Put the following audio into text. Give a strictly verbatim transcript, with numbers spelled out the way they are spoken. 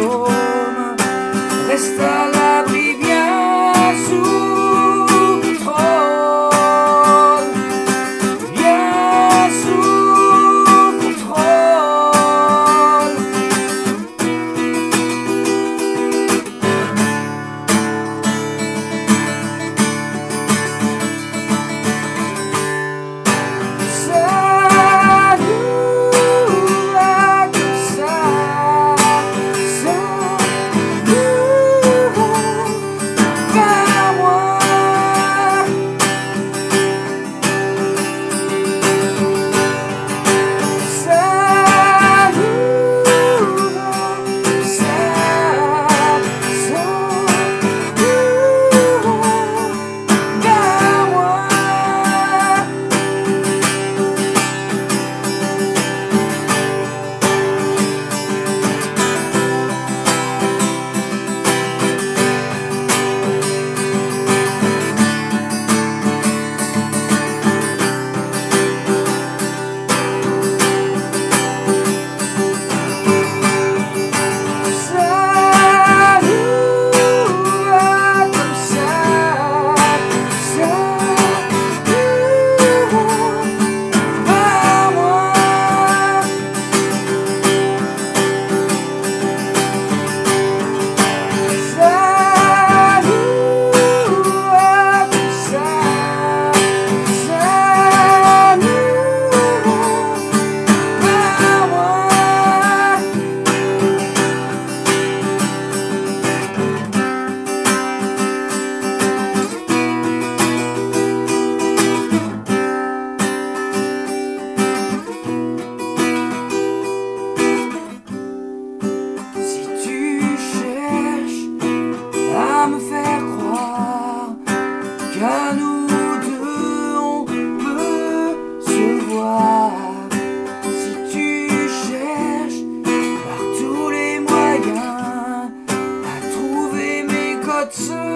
fantôme reste à l'abri bien sous contrôle, bien sous contrôle. Ça nous va comme ça, ça nous va vers moi. Ça nous va, ça, ça nous va vers moi. Ça nous va comme ça, ça nous va vers moi. Ça nous va comme ça, ça nous va vers moi. Si tu cherches à me faire croire qu'à nous deux on peut se voir, si tu cherches par tous les moyens à trouver mes codes secrets,